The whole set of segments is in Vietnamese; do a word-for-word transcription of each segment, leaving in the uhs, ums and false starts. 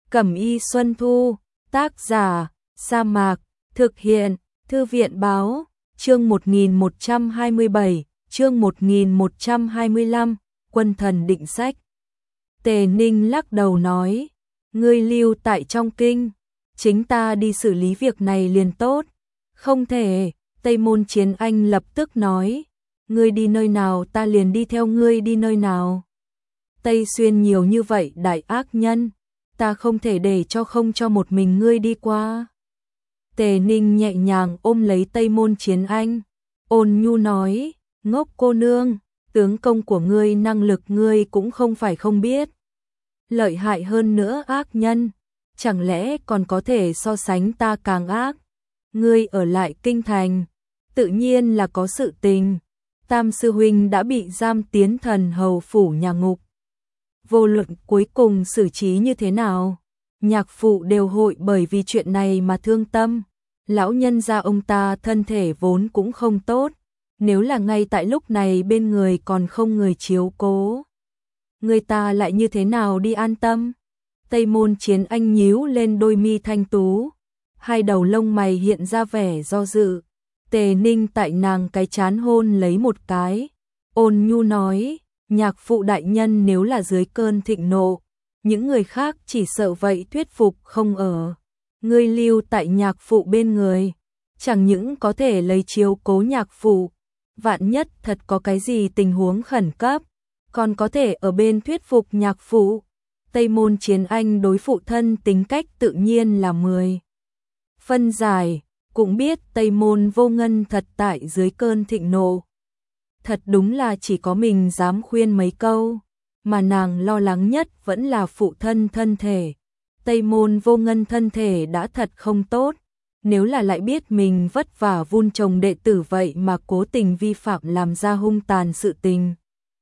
Cẩm y Xuân Thu, tác giả, Sa Mạc, thực hiện, Thư viện báo, chương một nghìn một trăm hai mươi bảy, chương một nghìn một trăm hai mươi lăm, quân thần định sách. Tề Ninh lắc đầu nói, ngươi lưu tại trong kinh, chính ta đi xử lý việc này liền tốt. Không thể, Tây Môn Chiến Anh lập tức nói, ngươi đi nơi nào ta liền đi theo ngươi đi nơi nào. Tây Xuyên nhiều như vậy đại ác nhân, ta không thể để cho không cho một mình ngươi đi qua. Tề Ninh nhẹ nhàng ôm lấy Tây Môn Chiến Anh, ôn nhu nói, ngốc cô nương, tướng công của ngươi năng lực ngươi cũng không phải không biết. Lợi hại hơn nữa ác nhân, chẳng lẽ còn có thể so sánh ta càng ác. Ngươi ở lại kinh thành, tự nhiên là có sự tình. Tam sư huynh đã bị giam tiến thần hầu phủ nhà ngục. Vô luận cuối cùng xử trí như thế nào, nhạc phụ đều hội bởi vì chuyện này mà thương tâm. Lão nhân gia ông ta thân thể vốn cũng không tốt, nếu là ngay tại lúc này bên người còn không người chiếu cố, người ta lại như thế nào đi an tâm. Tây Môn Chiến Anh nhíu lên đôi mi thanh tú, hai đầu lông mày hiện ra vẻ do dự. Tề Ninh tại nàng cái trán hôn lấy một cái, ôn nhu nói, nhạc phụ đại nhân nếu là dưới cơn thịnh nộ, những người khác chỉ sợ vậy thuyết phục không ở. Ngươi lưu tại nhạc phụ bên người, chẳng những có thể lấy chiếu cố nhạc phụ, vạn nhất thật có cái gì tình huống khẩn cấp, còn có thể ở bên thuyết phục nhạc phụ. Tây Môn Chiến Anh đối phụ thân tính cách tự nhiên là mười phân giải, cũng biết Tây Môn Vô Ngân thật tại dưới cơn thịnh nộ. Thật đúng là chỉ có mình dám khuyên mấy câu, mà nàng lo lắng nhất vẫn là phụ thân thân thể. Tây Môn Vô Ngân thân thể đã thật không tốt, nếu là lại biết mình vất vả vun trồng đệ tử vậy mà cố tình vi phạm làm ra hung tàn sự tình,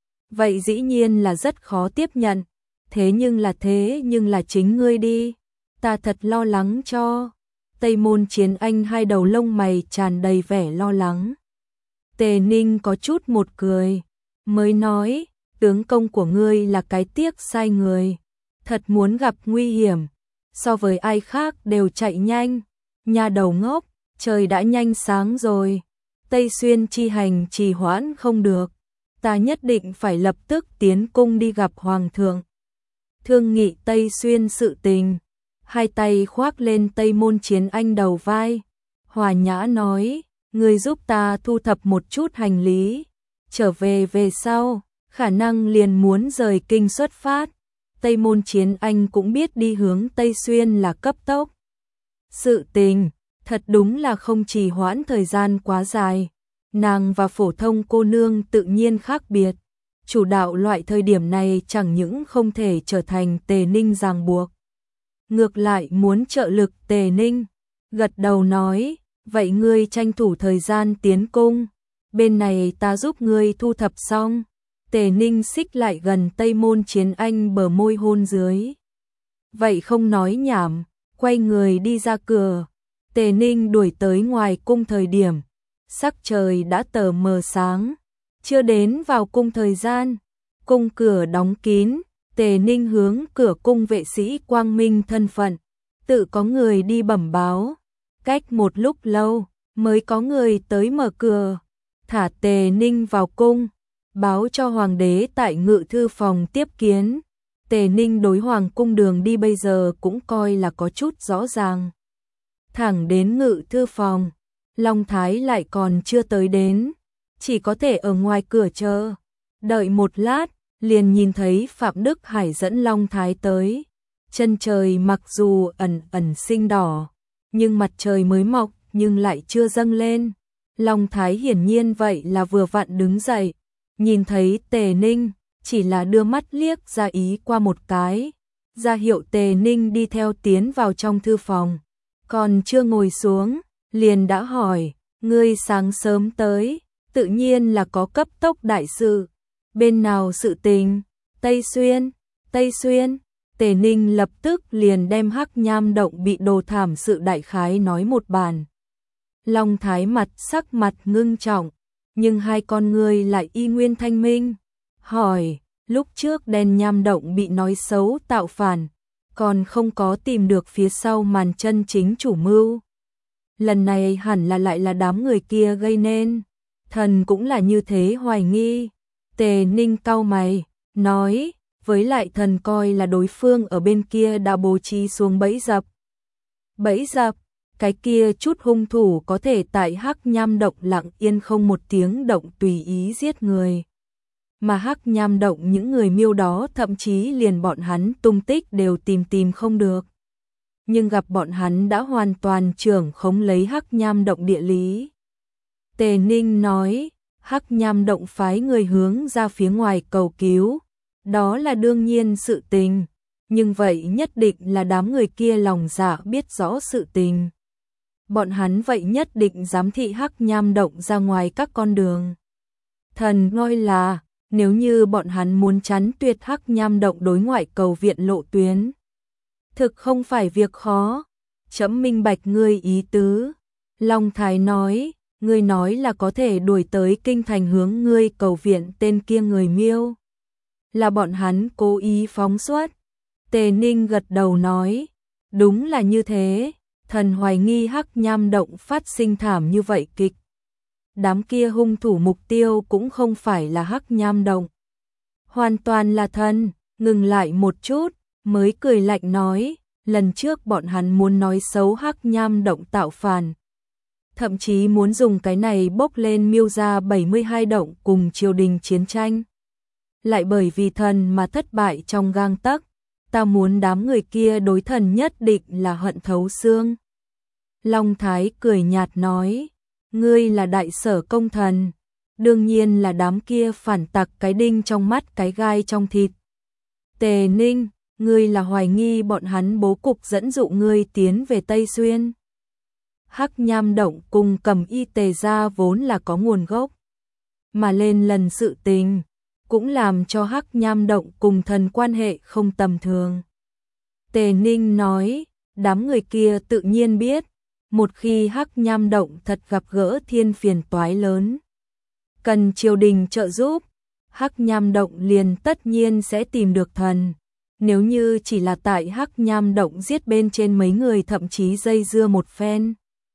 vậy dĩ nhiên là rất khó tiếp nhận. Thế nhưng là thế nhưng là chính ngươi đi, ta thật lo lắng cho. Tây Môn Chiến Anh hai đầu lông mày tràn đầy vẻ lo lắng. Tề Ninh có chút một cười, mới nói, tướng công của ngươi là cái tiếc sai người, thật muốn gặp nguy hiểm, so với ai khác đều chạy nhanh. Nhà đầu ngốc, trời đã nhanh sáng rồi, Tây Xuyên chi hành trì hoãn không được, ta nhất định phải lập tức tiến cung đi gặp hoàng thượng, thương nghị Tây Xuyên sự tình. Hai tay khoác lên Tây Môn Chiến Anh đầu vai, hòa nhã nói, ngươi giúp ta thu thập một chút hành lý, trở về về sau, khả năng liền muốn rời kinh xuất phát. Tây Môn Chiến Anh cũng biết đi hướng Tây Xuyên là cấp tốc. Sự tình, thật đúng là không trì hoãn thời gian quá dài. Nàng và phổ thông cô nương tự nhiên khác biệt. Chủ đạo loại thời điểm này chẳng những không thể trở thành Tề Ninh ràng buộc, ngược lại muốn trợ lực Tề Ninh. Gật đầu nói, vậy ngươi tranh thủ thời gian tiến cung, bên này ta giúp ngươi thu thập xong. Tề Ninh xích lại gần Tây Môn Chiến Anh bờ môi hôn dưới. Vậy không nói nhảm, quay người đi ra cửa. Tề Ninh đuổi tới ngoài cung thời điểm, sắc trời đã tờ mờ sáng, chưa đến vào cung thời gian, cung cửa đóng kín. Tề Ninh hướng cửa cung vệ sĩ quang minh thân phận, tự có người đi bẩm báo. Cách một lúc lâu mới có người tới mở cửa, thả Tề Ninh vào cung, báo cho hoàng đế tại ngự thư phòng tiếp kiến. Tề Ninh đối hoàng cung đường đi bây giờ cũng coi là có chút rõ ràng. Thẳng đến ngự thư phòng, Long Thái lại còn chưa tới đến, chỉ có thể ở ngoài cửa chờ. Đợi một lát, liền nhìn thấy Phạm Đức Hải dẫn Long Thái tới. Chân trời mặc dù ẩn ẩn sinh đỏ, nhưng mặt trời mới mọc nhưng lại chưa dâng lên. Long Thái hiển nhiên vậy là vừa vặn đứng dậy, nhìn thấy Tề Ninh, chỉ là đưa mắt liếc ra ý qua một cái, ra hiệu Tề Ninh đi theo tiến vào trong thư phòng. Còn chưa ngồi xuống, liền đã hỏi, ngươi sáng sớm tới, tự nhiên là có cấp tốc đại sự. Bên nào sự tình? Tây Xuyên, Tây Xuyên. Tề Ninh lập tức liền đem Hắc Nham động bị đồ thảm sự đại khái nói một bản. Long Thái mặt sắc mặt ngưng trọng, nhưng hai con ngươi lại y nguyên thanh minh. Hỏi, lúc trước đen Nham động bị nói xấu tạo phản, còn không có tìm được phía sau màn chân chính chủ mưu. Lần này hẳn là lại là đám người kia gây nên. Thần cũng là như thế hoài nghi. Tề Ninh cau mày, nói, với lại thần coi là đối phương ở bên kia đã bố trí xuống bẫy dập. Bẫy dập, cái kia chút hung thủ có thể tại Hắc Nham Động lặng yên không một tiếng động tùy ý giết người. Mà Hắc Nham Động những người miêu đó thậm chí liền bọn hắn tung tích đều tìm tìm không được. Nhưng gặp bọn hắn đã hoàn toàn trưởng khống lấy Hắc Nham Động địa lý. Tề Ninh nói, Hắc Nham Động phái người hướng ra phía ngoài cầu cứu, đó là đương nhiên sự tình, nhưng vậy nhất định là đám người kia lòng dạ biết rõ sự tình. Bọn hắn vậy nhất định giám thị Hắc Nham Động ra ngoài các con đường. Thần ngoi là, nếu như bọn hắn muốn chắn tuyệt Hắc Nham Động đối ngoại cầu viện lộ tuyến, thực không phải việc khó. Chấm minh bạch ngươi ý tứ. Long Thái nói, ngươi nói là có thể đuổi tới kinh thành hướng ngươi cầu viện tên kia người miêu. Là bọn hắn cố ý phóng xuất. Tề Ninh gật đầu nói, đúng là như thế. Thần hoài nghi Hắc Nham Động phát sinh thảm như vậy kịch. Đám kia hung thủ mục tiêu cũng không phải là Hắc Nham Động. Hoàn toàn là thần. Ngừng lại một chút, mới cười lạnh nói, lần trước bọn hắn muốn nói xấu Hắc Nham Động tạo phản. Thậm chí muốn dùng cái này bốc lên miêu ra bảy mươi hai động cùng triều đình chiến tranh. Lại bởi vì thần mà thất bại trong gang tấc, ta muốn đám người kia đối thần nhất định là hận thấu xương. Long Thái cười nhạt nói, ngươi là đại sở công thần, đương nhiên là đám kia phản tặc cái đinh trong mắt cái gai trong thịt. Tề Ninh, ngươi là hoài nghi bọn hắn bố cục dẫn dụ ngươi tiến về Tây Xuyên. Hắc Nham Động cùng Cầm Y Tề gia vốn là có nguồn gốc, mà lên lần sự tình, cũng làm cho Hắc Nham Động cùng thần quan hệ không tầm thường. Tề Ninh nói, đám người kia tự nhiên biết, một khi Hắc Nham Động thật gặp gỡ thiên phiền toái lớn, cần triều đình trợ giúp, Hắc Nham Động liền tất nhiên sẽ tìm được thần. Nếu như chỉ là tại Hắc Nham Động giết bên trên mấy người thậm chí dây dưa một phen,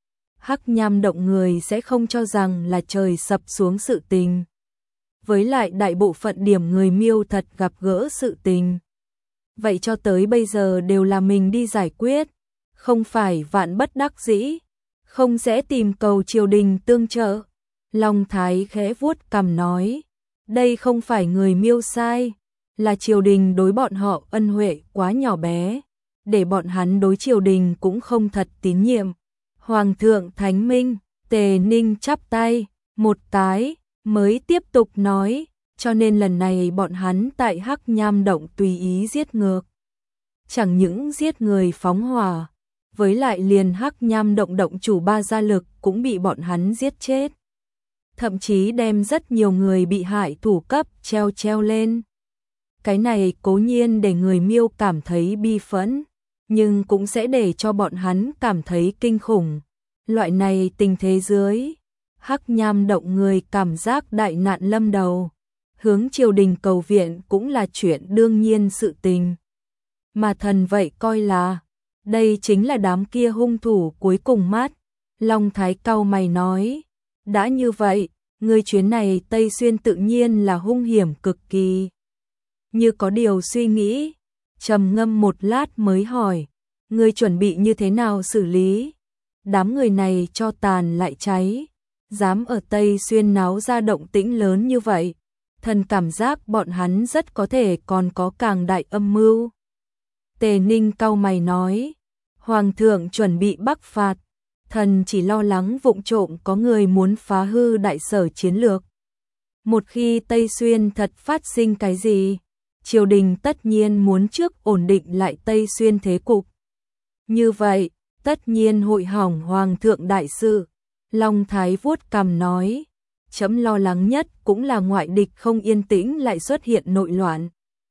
Hắc Nham Động người sẽ không cho rằng là trời sập xuống sự tình. Với lại đại bộ phận điểm người miêu thật gặp gỡ sự tình, vậy cho tới bây giờ đều là mình đi giải quyết, không phải vạn bất đắc dĩ, không sẽ tìm cầu triều đình tương trợ. Long Thái khẽ vuốt cằm nói, đây không phải người miêu sai, là triều đình đối bọn họ ân huệ quá nhỏ bé, để bọn hắn đối triều đình cũng không thật tín nhiệm. Hoàng thượng thánh minh. Tề Ninh chắp tay một cái, mới tiếp tục nói, cho nên lần này bọn hắn tại Hắc Nham Động tùy ý giết ngược. Chẳng những giết người phóng hỏa, với lại liền Hắc Nham Động động chủ ba gia lực cũng bị bọn hắn giết chết. Thậm chí đem rất nhiều người bị hại thủ cấp treo treo lên. Cái này cố nhiên để người miêu cảm thấy bi phẫn, nhưng cũng sẽ để cho bọn hắn cảm thấy kinh khủng. Loại này tình thế dưới, Hắc Nham Động người cảm giác đại nạn lâm đầu, hướng triều đình cầu viện cũng là chuyện đương nhiên sự tình. Mà thần vậy coi là, đây chính là đám kia hung thủ cuối cùng mắt. Long Thái cau mày nói, đã như vậy, người chuyến này Tây Xuyên tự nhiên là hung hiểm cực kỳ. Như có điều suy nghĩ, trầm ngâm một lát mới hỏi, ngươi chuẩn bị như thế nào xử lý? Đám người này cho tàn lại cháy, dám ở Tây Xuyên náo ra động tĩnh lớn như vậy, thần cảm giác bọn hắn rất có thể còn có càng đại âm mưu. Tề Ninh cau mày nói, Hoàng thượng chuẩn bị bắc phạt, thần chỉ lo lắng vụng trộm có người muốn phá hư đại sở chiến lược. Một khi Tây Xuyên thật phát sinh cái gì, triều đình tất nhiên muốn trước ổn định lại Tây Xuyên thế cục. Như vậy, tất nhiên hội hỏng Hoàng thượng đại sự. Long Thái vuốt cằm nói, chấm lo lắng nhất cũng là ngoại địch không yên tĩnh lại xuất hiện nội loạn.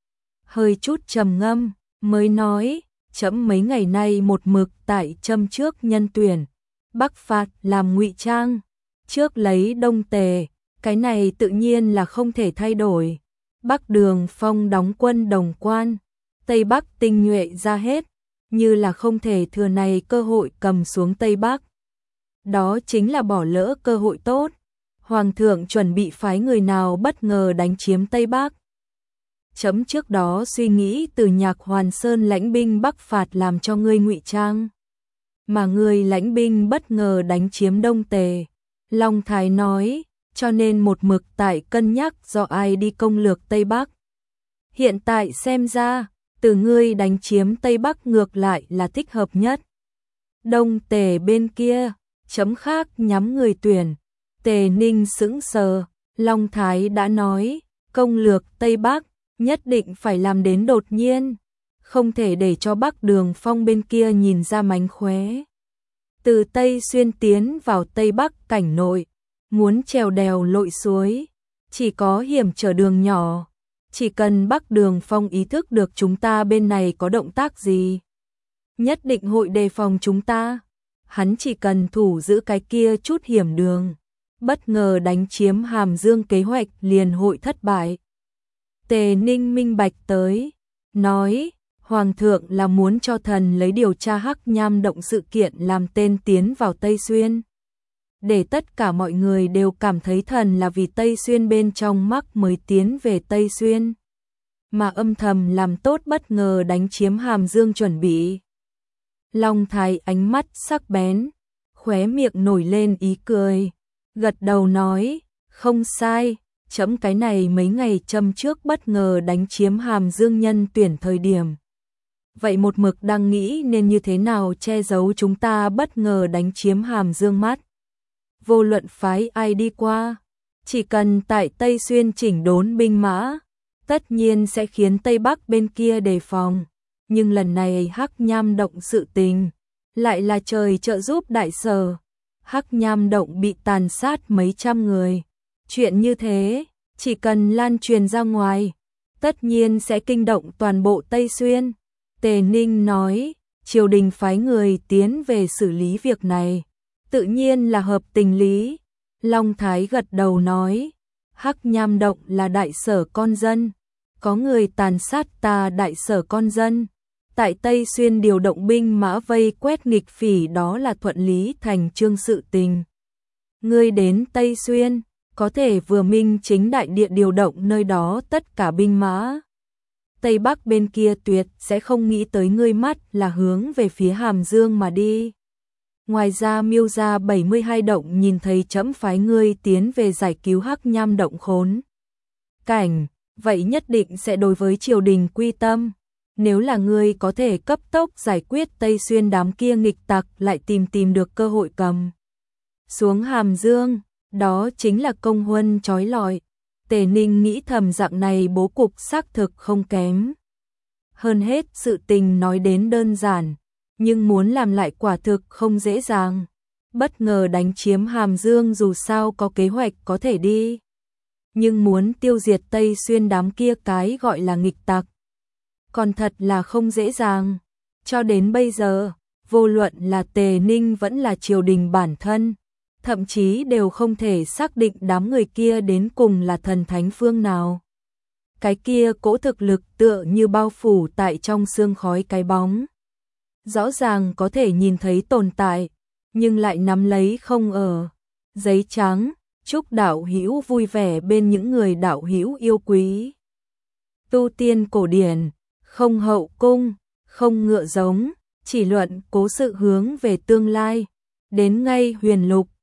Hơi chút trầm ngâm, mới nói, chấm mấy ngày nay một mực tại châm trước nhân tuyển, bắc phạt làm ngụy trang, trước lấy Đông Tề, cái này tự nhiên là không thể thay đổi. Bắc Đường Phong đóng quân Đồng Quan, Tây Bắc tinh nhuệ ra hết, như là không thể thừa này cơ hội cầm xuống Tây Bắc. Đó chính là bỏ lỡ cơ hội tốt. Hoàng thượng chuẩn bị phái người nào bất ngờ đánh chiếm Tây Bắc. Chấm trước đó suy nghĩ từ Nhạc Hoàn Sơn lãnh binh bắc phạt làm cho ngươi ngụy trang. Mà ngươi lãnh binh bất ngờ đánh chiếm Đông Tề. Long Thái nói, cho nên một mực tại cân nhắc do ai đi công lược Tây Bắc. Hiện tại xem ra, từ ngươi đánh chiếm Tây Bắc ngược lại là thích hợp nhất. Đông Tề bên kia, chấm khác nhắm người tuyển. Tề Ninh sững sờ, Long Thái đã nói, công lược Tây Bắc, nhất định phải làm đến đột nhiên, không thể để cho Bắc Đường Phong bên kia nhìn ra mánh khóe. Từ Tây Xuyên tiến vào Tây Bắc cảnh nội, muốn trèo đèo lội suối, chỉ có hiểm trở đường nhỏ, chỉ cần Bắc Đường Phong ý thức được chúng ta bên này có động tác gì, nhất định hội đề phòng chúng ta, hắn chỉ cần thủ giữ cái kia chút hiểm đường, bất ngờ đánh chiếm Hàm Dương kế hoạch liền hội thất bại. Tề Ninh minh bạch tới, nói, Hoàng thượng là muốn cho thần lấy điều tra Hắc Nham động sự kiện làm tên tiến vào Tây Xuyên. Để tất cả mọi người đều cảm thấy thần là vì Tây Xuyên bên trong mắc mới tiến về Tây Xuyên. Mà âm thầm làm tốt bất ngờ đánh chiếm Hàm Dương chuẩn bị. Long Thái ánh mắt sắc bén, khóe miệng nổi lên ý cười, gật đầu nói, không sai. Chấm cái này mấy ngày châm trước bất ngờ đánh chiếm Hàm Dương nhân tuyển thời điểm. Vậy một mực đang nghĩ nên như thế nào che giấu chúng ta bất ngờ đánh chiếm Hàm Dương mắt. Vô luận phái ai đi qua, chỉ cần tại Tây Xuyên chỉnh đốn binh mã, tất nhiên sẽ khiến Tây Bắc bên kia đề phòng. Nhưng lần này Hắc Nham động sự tình, lại là trời trợ giúp đại sở. Hắc Nham động bị tàn sát mấy trăm người. Chuyện như thế, chỉ cần lan truyền ra ngoài, tất nhiên sẽ kinh động toàn bộ Tây Xuyên. Tề Ninh nói, triều đình phái người tiến về xử lý việc này, tự nhiên là hợp tình lý. Long Thái gật đầu nói, Hắc Nham động là đại sở con dân, có người tàn sát ta đại sở con dân. Tại Tây Xuyên điều động binh mã vây quét nghịch phỉ đó là thuận lý thành chương sự tình. Ngươi đến Tây Xuyên, có thể vừa minh chính đại địa điều động nơi đó tất cả binh mã. Tây Bắc bên kia tuyệt sẽ không nghĩ tới ngươi mắt là hướng về phía Hàm Dương mà đi. Ngoài ra Miêu gia bảy mươi hai động nhìn thấy chấm phái ngươi tiến về giải cứu Hắc Nham động khốn cảnh, vậy nhất định sẽ đối với triều đình quy tâm. Nếu là ngươi có thể cấp tốc giải quyết Tây Xuyên đám kia nghịch tặc lại tìm tìm được cơ hội cầm xuống Hàm Dương, đó chính là công huân chói lọi. Tề Ninh nghĩ thầm dạng này bố cục xác thực không kém. Hơn hết sự tình nói đến đơn giản, nhưng muốn làm lại quả thực không dễ dàng. Bất ngờ đánh chiếm Hàm Dương dù sao có kế hoạch có thể đi. Nhưng muốn tiêu diệt Tây Xuyên đám kia cái gọi là nghịch tặc, còn thật là không dễ dàng. Cho đến bây giờ, vô luận là Tề Ninh vẫn là triều đình bản thân, thậm chí đều không thể xác định đám người kia đến cùng là thần thánh phương nào. Cái kia cỗ thực lực tựa như bao phủ tại trong sương khói cái bóng. Rõ ràng có thể nhìn thấy tồn tại, nhưng lại nắm lấy không ở. Giấy trắng, chúc đạo hữu vui vẻ bên những người đạo hữu yêu quý. Tu tiên cổ điển, không hậu cung, không ngựa giống, chỉ luận cố sự hướng về tương lai. Đến ngay huyền lục,